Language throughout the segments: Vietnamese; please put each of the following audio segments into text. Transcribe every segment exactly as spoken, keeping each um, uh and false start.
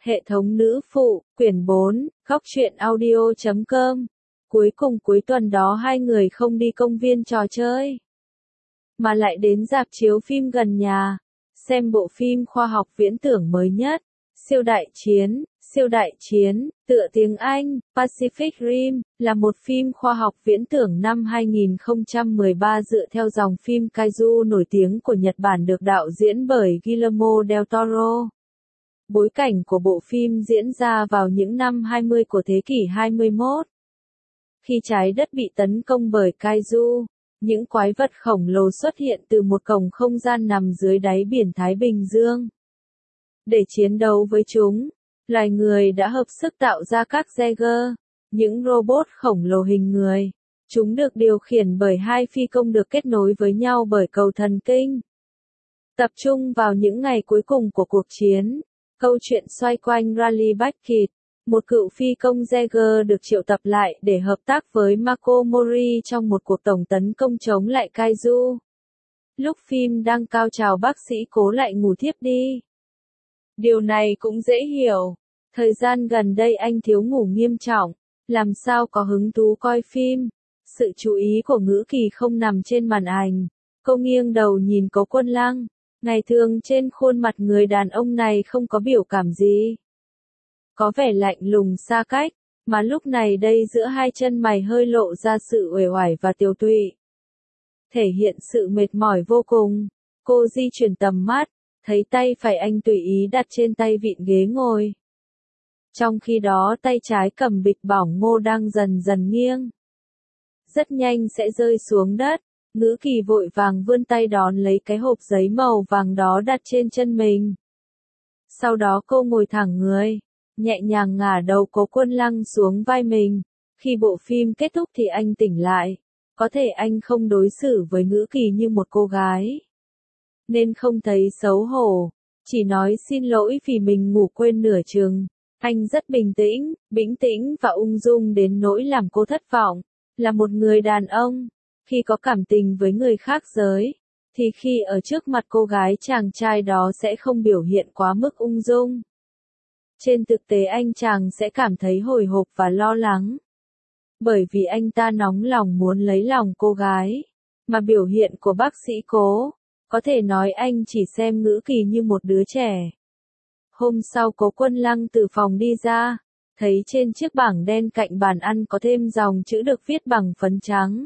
Hệ thống nữ phụ, quyển bốn, góc truyện audio chấm com. Cuối cùng cuối tuần đó hai người không đi công viên trò chơi, mà lại đến rạp chiếu phim gần nhà, xem bộ phim khoa học viễn tưởng mới nhất, Siêu đại chiến. Siêu đại chiến, tựa tiếng Anh, Pacific Rim, là một phim khoa học viễn tưởng năm hai nghìn không trăm mười ba dựa theo dòng phim Kaiju nổi tiếng của Nhật Bản được đạo diễn bởi Guillermo del Toro. Bối cảnh của bộ phim diễn ra vào những năm hai mươi của thế kỷ hai mươi mốt. Khi trái đất bị tấn công bởi Kaiju, những quái vật khổng lồ xuất hiện từ một cổng không gian nằm dưới đáy biển Thái Bình Dương. Để chiến đấu với chúng, loài người đã hợp sức tạo ra các Jaeger, những robot khổng lồ hình người. Chúng được điều khiển bởi hai phi công được kết nối với nhau bởi cầu thần kinh. Tập trung vào những ngày cuối cùng của cuộc chiến, câu chuyện xoay quanh Riley Beckett, một cựu phi công Jaeger được triệu tập lại để hợp tác với Mako Mori trong một cuộc tổng tấn công chống lại Kaiju. Lúc phim đang cao trào, bác sĩ Cố lại ngủ thiếp đi. Điều này cũng dễ hiểu. Thời gian gần đây anh thiếu ngủ nghiêm trọng, làm sao có hứng thú coi phim. Sự chú ý của Ngữ Kỳ không nằm trên màn ảnh. Cô nghiêng đầu nhìn Cố Quân Lăng. Ngày thường trên khuôn mặt người đàn ông này không có biểu cảm gì. Có vẻ lạnh lùng xa cách, mà lúc này đây giữa hai chân mày hơi lộ ra sự uể oải và tiều tụy. Thể hiện sự mệt mỏi vô cùng. Cô di chuyển tầm mắt, thấy tay phải anh tùy ý đặt trên tay vịn ghế ngồi. Trong khi đó tay trái cầm bịch bỏng ngô đang dần dần nghiêng. Rất nhanh sẽ rơi xuống đất. Ngữ Kỳ vội vàng vươn tay đón lấy cái hộp giấy màu vàng đó đặt trên chân mình. Sau đó cô ngồi thẳng người, nhẹ nhàng ngả đầu Cố Quân Lăng xuống vai mình. Khi bộ phim kết thúc thì anh tỉnh lại. Có thể anh không đối xử với Ngữ Kỳ như một cô gái, nên không thấy xấu hổ, chỉ nói xin lỗi vì mình ngủ quên nửa chừng. Anh rất bình tĩnh, bình tĩnh và ung dung đến nỗi làm cô thất vọng. Là một người đàn ông, khi có cảm tình với người khác giới, thì khi ở trước mặt cô gái chàng trai đó sẽ không biểu hiện quá mức ung dung. Trên thực tế anh chàng sẽ cảm thấy hồi hộp và lo lắng. Bởi vì anh ta nóng lòng muốn lấy lòng cô gái, mà biểu hiện của bác sĩ Cố, có thể nói anh chỉ xem Ngữ Kỳ như một đứa trẻ. Hôm sau Cố Quân Lăng từ phòng đi ra, thấy trên chiếc bảng đen cạnh bàn ăn có thêm dòng chữ được viết bằng phấn trắng.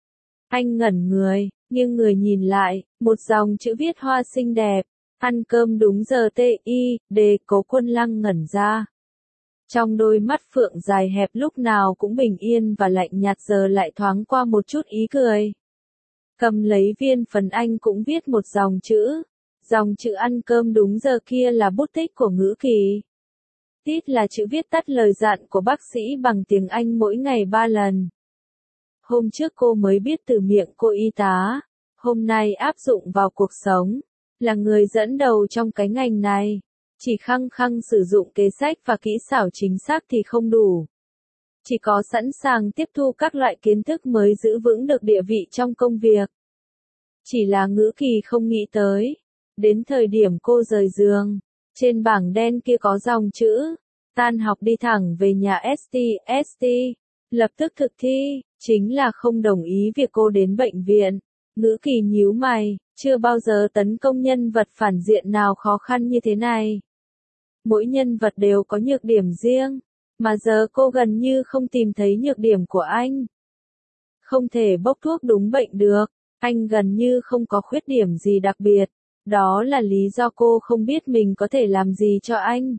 Anh ngẩn người, nhưng người nhìn lại, một dòng chữ viết hoa xinh đẹp, ăn cơm đúng giờ T I D. Cố Quân Lăng ngẩn ra. Trong đôi mắt phượng dài hẹp lúc nào cũng bình yên và lạnh nhạt giờ lại thoáng qua một chút ý cười. Cầm lấy viên phấn anh cũng viết một dòng chữ. Dòng chữ ăn cơm đúng giờ kia là bút tích của Ngữ Kỳ. Tít là chữ viết tắt lời dặn của bác sĩ bằng tiếng Anh mỗi ngày ba lần. Hôm trước cô mới biết từ miệng cô y tá, hôm nay áp dụng vào cuộc sống. Là người dẫn đầu trong cái ngành này. Chỉ khăng khăng sử dụng kế sách và kỹ xảo chính xác thì không đủ. Chỉ có sẵn sàng tiếp thu các loại kiến thức mới giữ vững được địa vị trong công việc. Chỉ là Ngữ Kỳ không nghĩ tới. Đến thời điểm cô rời giường, trên bảng đen kia có dòng chữ, tan học đi thẳng về nhà ét tê, ét tê, lập tức thực thi, chính là không đồng ý việc cô đến bệnh viện. Ngữ Kỳ nhíu mày, chưa bao giờ tấn công nhân vật phản diện nào khó khăn như thế này. Mỗi nhân vật đều có nhược điểm riêng, mà giờ cô gần như không tìm thấy nhược điểm của anh. Không thể bốc thuốc đúng bệnh được, anh gần như không có khuyết điểm gì đặc biệt. Đó là lý do cô không biết mình có thể làm gì cho anh.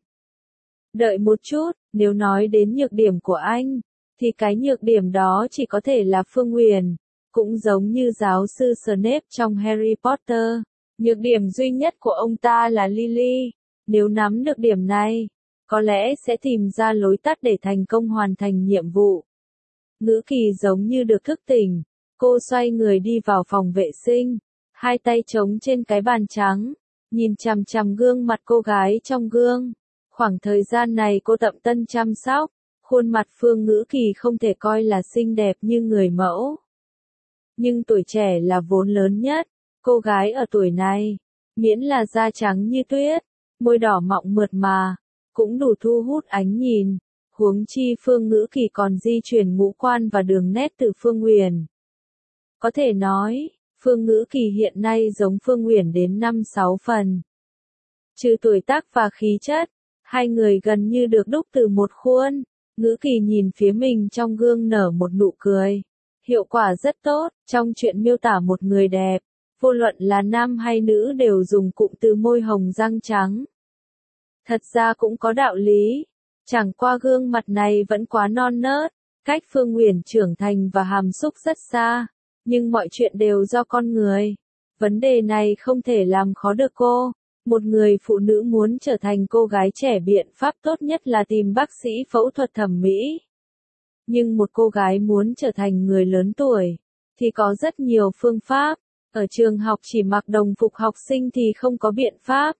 Đợi một chút, nếu nói đến nhược điểm của anh, thì cái nhược điểm đó chỉ có thể là Phương Huyền, cũng giống như giáo sư Snape trong Harry Potter. Nhược điểm duy nhất của ông ta là Lily. Nếu nắm được điểm này, có lẽ sẽ tìm ra lối tắt để thành công hoàn thành nhiệm vụ. Ngữ Kỳ giống như được thức tỉnh, cô xoay người đi vào phòng vệ sinh. Hai tay trống trên cái bàn trắng, nhìn chằm chằm gương mặt cô gái trong gương. Khoảng thời gian này cô tận tâm chăm sóc, khuôn mặt Phương Ngữ Kỳ không thể coi là xinh đẹp như người mẫu. Nhưng tuổi trẻ là vốn lớn nhất, cô gái ở tuổi này, miễn là da trắng như tuyết, môi đỏ mọng mượt mà, cũng đủ thu hút ánh nhìn. Huống chi Phương Ngữ Kỳ còn di chuyển ngũ quan và đường nét từ Phương Uyển. Có thể nói, Phương Ngữ Kỳ hiện nay giống Phương Uyển đến năm sáu phần. Trừ tuổi tác và khí chất, hai người gần như được đúc từ một khuôn. Ngữ Kỳ nhìn phía mình trong gương nở một nụ cười. Hiệu quả rất tốt, trong chuyện miêu tả một người đẹp, vô luận là nam hay nữ đều dùng cụm từ môi hồng răng trắng. Thật ra cũng có đạo lý, chẳng qua gương mặt này vẫn quá non nớt, cách Phương Uyển trưởng thành và hàm xúc rất xa, nhưng mọi chuyện đều do con người. Vấn đề này không thể làm khó được cô. Một người phụ nữ muốn trở thành cô gái trẻ biện pháp tốt nhất là tìm bác sĩ phẫu thuật thẩm mỹ. Nhưng một cô gái muốn trở thành người lớn tuổi, thì có rất nhiều phương pháp. Ở trường học chỉ mặc đồng phục học sinh thì không có biện pháp.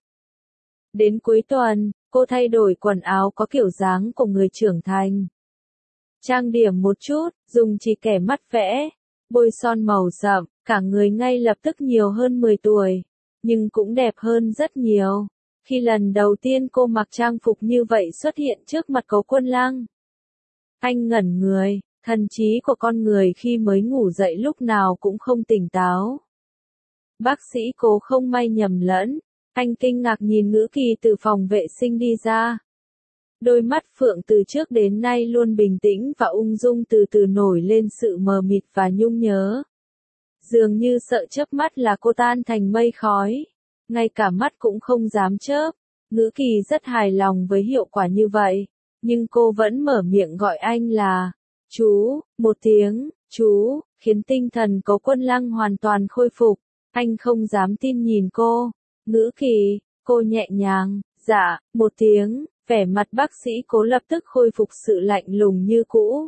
Đến cuối tuần, cô thay đổi quần áo có kiểu dáng của người trưởng thành. Trang điểm một chút, dùng chỉ kẻ mắt vẽ, bôi son màu sậm, cả người ngay lập tức nhiều hơn mười tuổi. Nhưng cũng đẹp hơn rất nhiều. Khi lần đầu tiên cô mặc trang phục như vậy xuất hiện trước mặt Cố Quân Lăng, anh ngẩn người, thần trí của con người khi mới ngủ dậy lúc nào cũng không tỉnh táo. Bác sĩ Cố không may nhầm lẫn, anh kinh ngạc nhìn Ngữ Kỳ từ phòng vệ sinh đi ra. Đôi mắt Phượng từ trước đến nay luôn bình tĩnh và ung dung từ từ nổi lên sự mờ mịt và nhung nhớ. Dường như sợ chớp mắt là cô tan thành mây khói, ngay cả mắt cũng không dám chớp. Ngữ Kỳ rất hài lòng với hiệu quả như vậy, nhưng cô vẫn mở miệng gọi anh là chú, một tiếng, chú, khiến tinh thần Cố Quân Lăng hoàn toàn khôi phục. Anh không dám tin nhìn cô. Ngữ Kỳ, cô nhẹ nhàng, dạ, một tiếng, vẻ mặt bác sĩ Cố lập tức khôi phục sự lạnh lùng như cũ.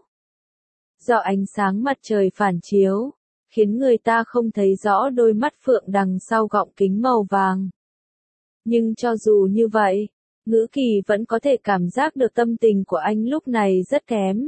Do ánh sáng mặt trời phản chiếu, khiến người ta không thấy rõ đôi mắt Phượng đằng sau gọng kính màu vàng. Nhưng cho dù như vậy, Ngữ Kỳ vẫn có thể cảm giác được tâm tình của anh lúc này rất kém.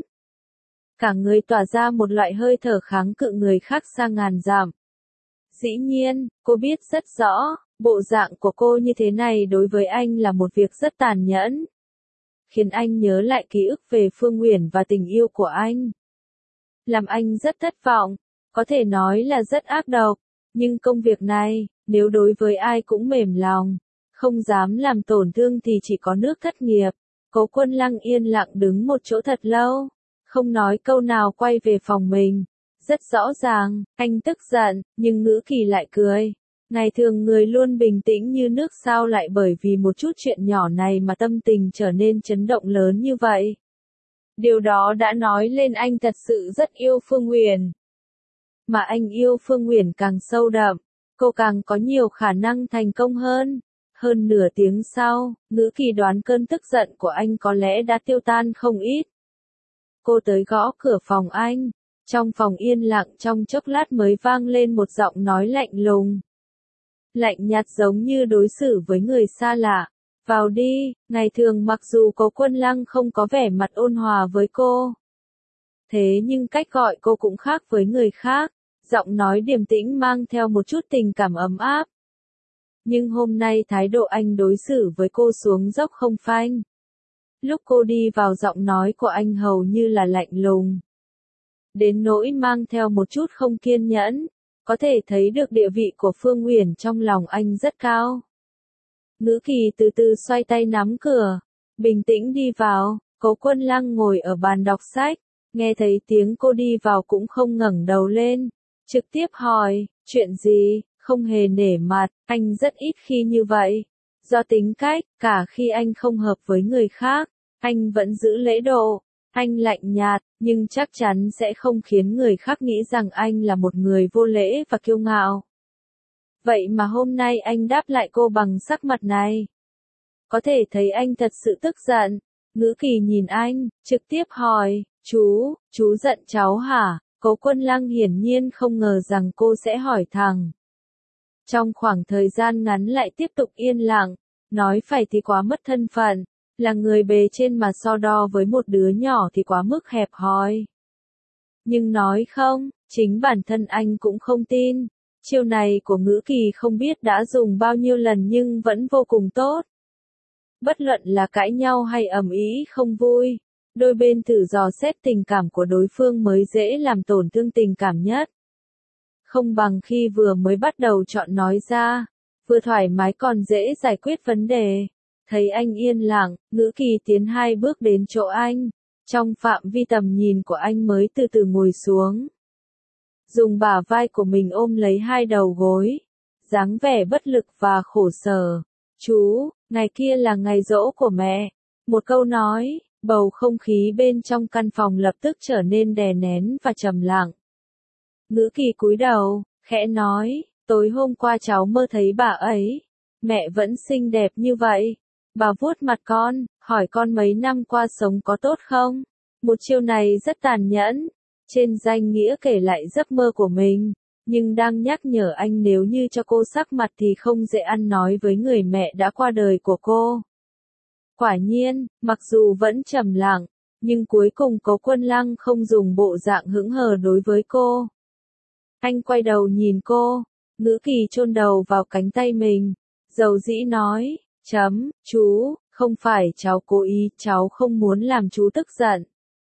Cả người tỏa ra một loại hơi thở kháng cự người khác xa ngàn dặm. Dĩ nhiên, cô biết rất rõ, bộ dạng của cô như thế này đối với anh là một việc rất tàn nhẫn. Khiến anh nhớ lại ký ức về Phương Uyển và tình yêu của anh. Làm anh rất thất vọng. Có thể nói là rất ác độc, nhưng công việc này, nếu đối với ai cũng mềm lòng, không dám làm tổn thương thì chỉ có nước thất nghiệp. Cố Quân Lăng yên lặng đứng một chỗ thật lâu, không nói câu nào quay về phòng mình. Rất rõ ràng, anh tức giận, nhưng Ngữ Kỳ lại cười. Ngày thường người luôn bình tĩnh như nước sao lại bởi vì một chút chuyện nhỏ này mà tâm tình trở nên chấn động lớn như vậy. Điều đó đã nói lên anh thật sự rất yêu Phương Uyển. Mà anh yêu Phương Uyển càng sâu đậm, cô càng có nhiều khả năng thành công hơn. Hơn nửa tiếng sau, Ngữ Kỳ đoán cơn tức giận của anh có lẽ đã tiêu tan không ít. Cô tới gõ cửa phòng anh. Trong phòng yên lặng trong chốc lát mới vang lên một giọng nói lạnh lùng. Lạnh nhạt giống như đối xử với người xa lạ. Vào đi, ngày thường mặc dù Cố Quân Lăng không có vẻ mặt ôn hòa với cô. Thế nhưng cách gọi cô cũng khác với người khác. Giọng nói điềm tĩnh mang theo một chút tình cảm ấm áp. Nhưng hôm nay thái độ anh đối xử với cô xuống dốc không phanh. Lúc cô đi vào giọng nói của anh hầu như là lạnh lùng. Đến nỗi mang theo một chút không kiên nhẫn, có thể thấy được địa vị của Phương Uyển trong lòng anh rất cao. Ngữ Kỳ từ từ xoay tay nắm cửa, bình tĩnh đi vào. Cố Quân Lăng ngồi ở bàn đọc sách, nghe thấy tiếng cô đi vào cũng không ngẩng đầu lên, trực tiếp hỏi, chuyện gì, không hề nể mặt, anh rất ít khi như vậy. Do tính cách, cả khi anh không hợp với người khác, anh vẫn giữ lễ độ. Anh lạnh nhạt, nhưng chắc chắn sẽ không khiến người khác nghĩ rằng anh là một người vô lễ và kiêu ngạo. Vậy mà hôm nay anh đáp lại cô bằng sắc mặt này. Có thể thấy anh thật sự tức giận. Ngữ Kỳ nhìn anh, trực tiếp hỏi, chú, chú giận cháu hả? Cố Quân Lăng hiển nhiên không ngờ rằng cô sẽ hỏi thẳng. Trong khoảng thời gian ngắn lại tiếp tục yên lặng, nói phải thì quá mất thân phận. Là người bề trên mà so đo với một đứa nhỏ thì quá mức hẹp hòi. Nhưng nói không, chính bản thân anh cũng không tin. Chiêu này của Ngữ Kỳ không biết đã dùng bao nhiêu lần nhưng vẫn vô cùng tốt. Bất luận là cãi nhau hay ầm ĩ không vui, đôi bên thử dò xét tình cảm của đối phương mới dễ làm tổn thương tình cảm nhất. Không bằng khi vừa mới bắt đầu chọn nói ra, vừa thoải mái còn dễ giải quyết vấn đề. Thấy anh yên lặng, Ngữ Kỳ tiến hai bước đến chỗ anh, trong phạm vi tầm nhìn của anh mới từ từ ngồi xuống. Dùng bả vai của mình ôm lấy hai đầu gối, dáng vẻ bất lực và khổ sở. Chú, ngày kia là ngày giỗ của mẹ. Một câu nói, bầu không khí bên trong căn phòng lập tức trở nên đè nén và trầm lặng. Ngữ Kỳ cúi đầu, khẽ nói, tối hôm qua cháu mơ thấy bà ấy. Mẹ vẫn xinh đẹp như vậy. Bà vuốt mặt con, hỏi con mấy năm qua sống có tốt không? Một chiêu này rất tàn nhẫn, trên danh nghĩa kể lại giấc mơ của mình, nhưng đang nhắc nhở anh nếu như cho cô sắc mặt thì không dễ ăn nói với người mẹ đã qua đời của cô. Quả nhiên, mặc dù vẫn trầm lặng, nhưng cuối cùng Cố Quân Lăng không dùng bộ dạng hững hờ đối với cô. Anh quay đầu nhìn cô, Ngữ Kỳ chôn đầu vào cánh tay mình, dầu dĩ nói, chấm, chú, không phải cháu cố ý, cháu không muốn làm chú tức giận.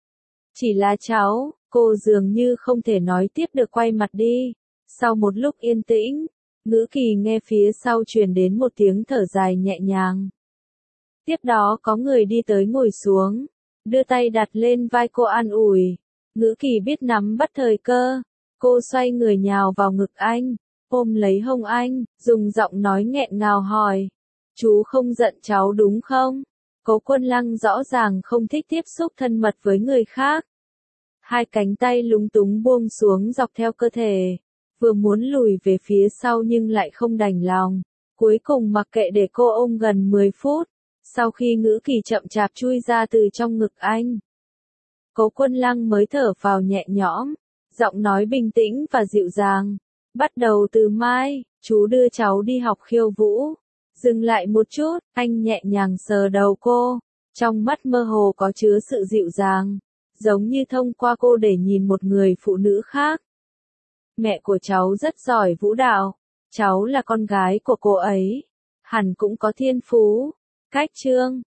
Chỉ là cháu, cô dường như không thể nói tiếp được quay mặt đi. Sau một lúc yên tĩnh, Ngữ Kỳ nghe phía sau truyền đến một tiếng thở dài nhẹ nhàng. Tiếp đó có người đi tới ngồi xuống, đưa tay đặt lên vai cô an ủi. Ngữ Kỳ biết nắm bắt thời cơ, cô xoay người nhào vào ngực anh, ôm lấy hông anh, dùng giọng nói nghẹn ngào hỏi. Chú không giận cháu đúng không? Cố Quân Lăng rõ ràng không thích tiếp xúc thân mật với người khác. Hai cánh tay lúng túng buông xuống dọc theo cơ thể, vừa muốn lùi về phía sau nhưng lại không đành lòng. Cuối cùng mặc kệ để cô ôm gần mười phút, sau khi Ngữ Kỳ chậm chạp chui ra từ trong ngực anh. Cố Quân Lăng mới thở vào nhẹ nhõm, giọng nói bình tĩnh và dịu dàng. Bắt đầu từ mai, chú đưa cháu đi học khiêu vũ. Dừng lại một chút, anh nhẹ nhàng sờ đầu cô, trong mắt mơ hồ có chứa sự dịu dàng, giống như thông qua cô để nhìn một người phụ nữ khác. Mẹ của cháu rất giỏi vũ đạo, cháu là con gái của cô ấy, hẳn cũng có thiên phú. Cách chương